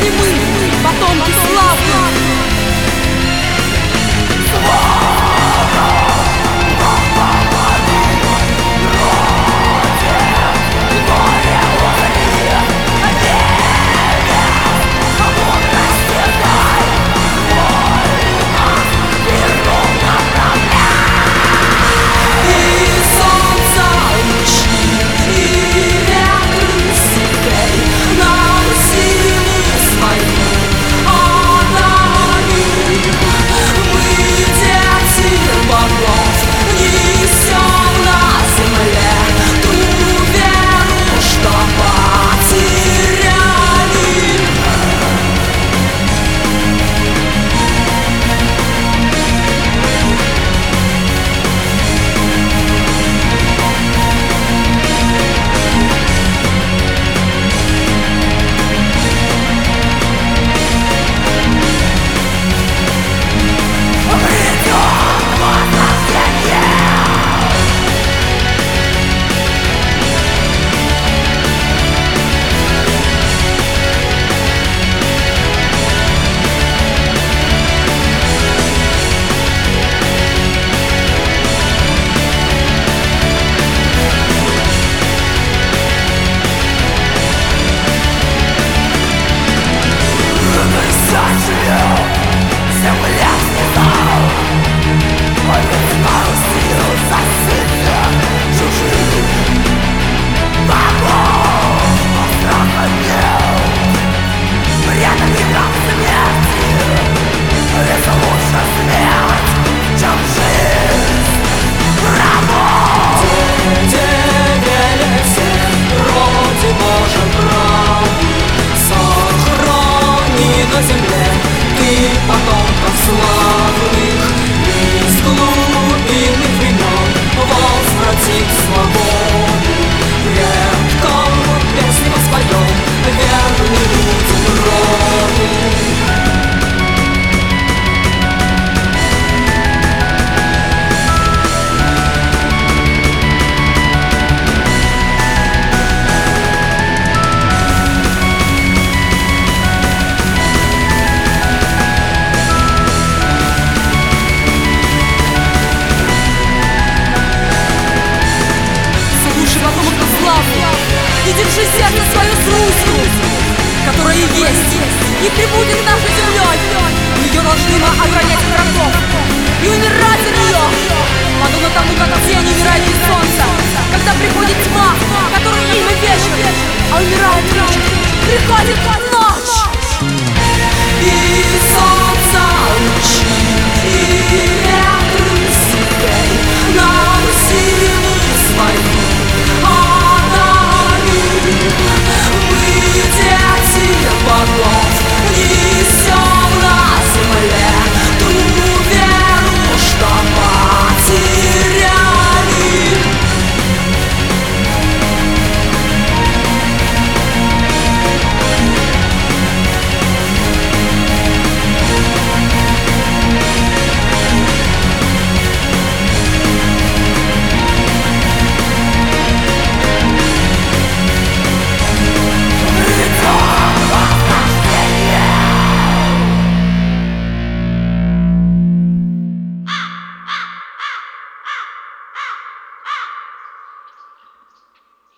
если мы потомки славы. На земле ты потомков славных из глубинных времен возвратим свободу предкам, песни воспоем верным людям роду. И держи сердце свое с Русью, которая есть и пребудет нашей землей. Ее должны мы охранять врагов и умирать за нее, подобно тому, как все они умирают без солнца, когда приходит тьма, которая имя вечер, а умирает вечер, приходит ночь. И солнце